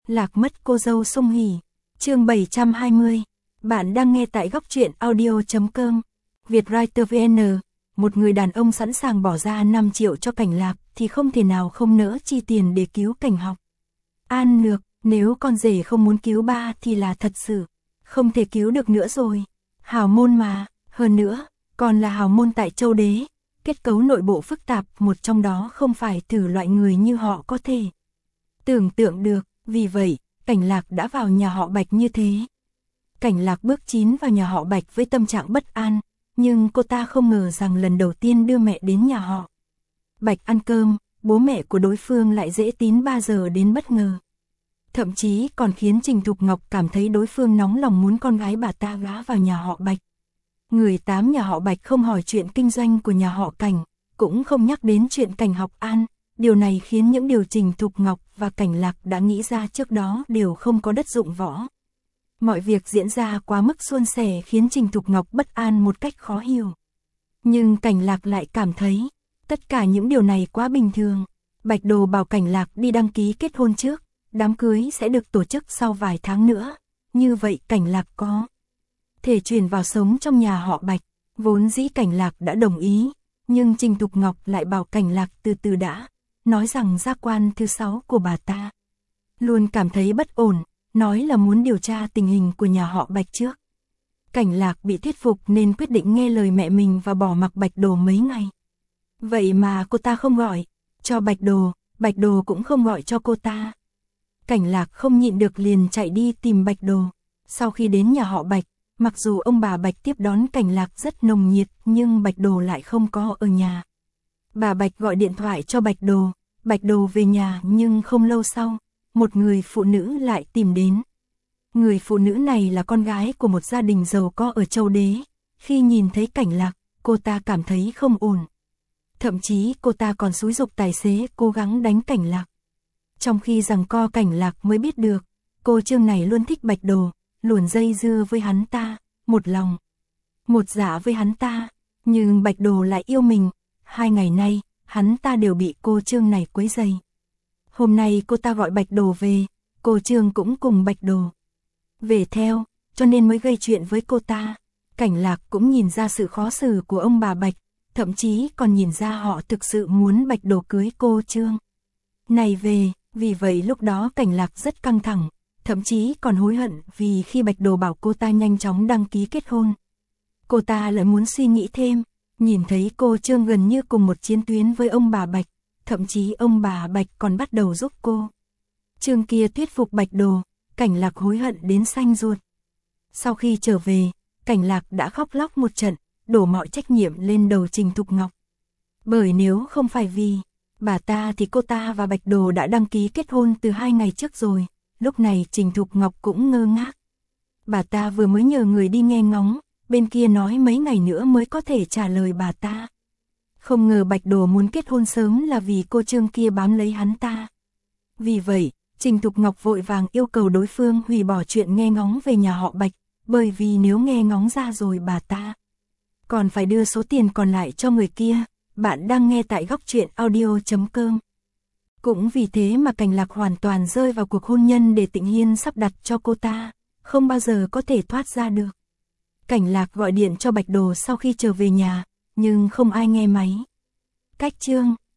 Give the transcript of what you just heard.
Lạc mất cô dâu sung hỉ. Chương 720. Bạn đang nghe tại góc truyện audio.com. Vietwriter VN. Một người đàn ông sẵn sàng bỏ ra 5 triệu cho Cảnh Lạc thì không thể nào không nỡ chi tiền để cứu Cảnh Học. An Lược, nếu con rể không muốn cứu ba thì là thật sự không thể cứu được nữa rồi. Hào môn mà, hơn nữa, còn là hào môn tại Châu Đế. Kết cấu nội bộ phức tạp, một trong đó không phải thử loại người như họ có thể tưởng tượng được. Vì vậy, Cảnh Lạc đã vào nhà họ Bạch như thế. Cảnh Lạc bước chín vào nhà họ Bạch với tâm trạng bất an, nhưng cô ta không ngờ rằng lần đầu tiên đưa mẹ đến nhà họ Bạch ăn cơm, bố mẹ của đối phương lại dễ tín 3 giờ đến bất ngờ. Thậm chí còn khiến Trình Thục Ngọc cảm thấy đối phương nóng lòng muốn con gái bà ta gả vào nhà họ Bạch. Người tám nhà họ Bạch không hỏi chuyện kinh doanh của nhà họ Cảnh, cũng không nhắc đến chuyện Cảnh Học An. Điều này khiến những điều Trình Thục Ngọc và Cảnh Lạc đã nghĩ ra trước đó đều không có đất dụng võ. Mọi việc diễn ra quá mức suôn sẻ khiến Trình Thục Ngọc bất an một cách khó hiểu. Nhưng Cảnh Lạc lại cảm thấy, tất cả những điều này quá bình thường. Bạch Đồ bảo Cảnh Lạc đi đăng ký kết hôn trước, đám cưới sẽ được tổ chức sau vài tháng nữa. Như vậy Cảnh Lạc có thể chuyển vào sống trong nhà họ Bạch. Vốn dĩ Cảnh Lạc đã đồng ý, nhưng Trình Thục Ngọc lại bảo Cảnh Lạc từ từ đã. Nói rằng gia quan thứ 6 của bà ta luôn cảm thấy bất ổn, nói là muốn điều tra tình hình của nhà họ Bạch trước. Cảnh Lạc bị thuyết phục nên quyết định nghe lời mẹ mình và bỏ mặc Bạch Đồ mấy ngày. Vậy mà cô ta không gọi cho Bạch Đồ cũng không gọi cho cô ta. Cảnh Lạc không nhịn được liền chạy đi tìm Bạch Đồ. Sau khi đến nhà họ Bạch, mặc dù ông bà Bạch tiếp đón Cảnh Lạc rất nồng nhiệt nhưng Bạch Đồ lại không có ở nhà. Bà Bạch gọi điện thoại cho Bạch Đồ về nhà nhưng không lâu sau, một người phụ nữ lại tìm đến. Người phụ nữ này là con gái của một gia đình giàu có ở Châu Đế. Khi nhìn thấy Cảnh Lạc, cô ta cảm thấy không ổn. Thậm chí cô ta còn xúi giục tài xế cố gắng đánh Cảnh Lạc. Trong khi giằng co Cảnh Lạc mới biết được, cô Trương này luôn thích Bạch Đồ, luôn dây dưa với hắn ta, một lòng một dạ với hắn ta. Nhưng Bạch Đồ lại yêu mình. 2 ngày nay, hắn ta đều bị cô Trương này quấy rầy. Hôm nay cô ta gọi Bạch Đồ về, cô Trương cũng cùng Bạch Đồ về theo, cho nên mới gây chuyện với cô ta. Cảnh Lạc cũng nhìn ra sự khó xử của ông bà Bạch, thậm chí còn nhìn ra họ thực sự muốn Bạch Đồ cưới cô Trương này về. Vì vậy lúc đó Cảnh Lạc rất căng thẳng, thậm chí còn hối hận vì khi Bạch Đồ bảo cô ta nhanh chóng đăng ký kết hôn. Cô ta lại muốn suy nghĩ thêm. Nhìn thấy cô Trương gần như cùng một chiến tuyến với ông bà Bạch, thậm chí ông bà Bạch còn bắt đầu giúp cô Trương kia thuyết phục Bạch Đồ. Cảnh Lạc hối hận đến xanh ruột. Sau khi trở về, Cảnh Lạc đã khóc lóc một trận, đổ mọi trách nhiệm lên đầu Trình Thục Ngọc. Bởi nếu không phải vì bà ta thì cô ta và Bạch Đồ đã đăng ký kết hôn từ 2 ngày trước rồi. Lúc này Trình Thục Ngọc cũng ngơ ngác. Bà ta vừa mới nhờ người đi nghe ngóng, bên kia nói mấy ngày nữa mới có thể trả lời bà ta. Không ngờ Bạch Đồ muốn kết hôn sớm là vì cô Trương kia bám lấy hắn ta. Vì vậy, Trình Thục Ngọc vội vàng yêu cầu đối phương hủy bỏ chuyện nghe ngóng về nhà họ Bạch, bởi vì nếu nghe ngóng ra rồi bà ta còn phải đưa số tiền còn lại cho người kia. Bạn đang nghe tại góc truyện audio.com. Cũng vì thế mà Cảnh Lạc hoàn toàn rơi vào cuộc hôn nhân để Tịnh Hiên sắp đặt cho cô ta, không bao giờ có thể thoát ra được. Cảnh Lạc gọi điện cho Bạch Đồ sau khi trở về nhà, nhưng không ai nghe máy. Cách Trương,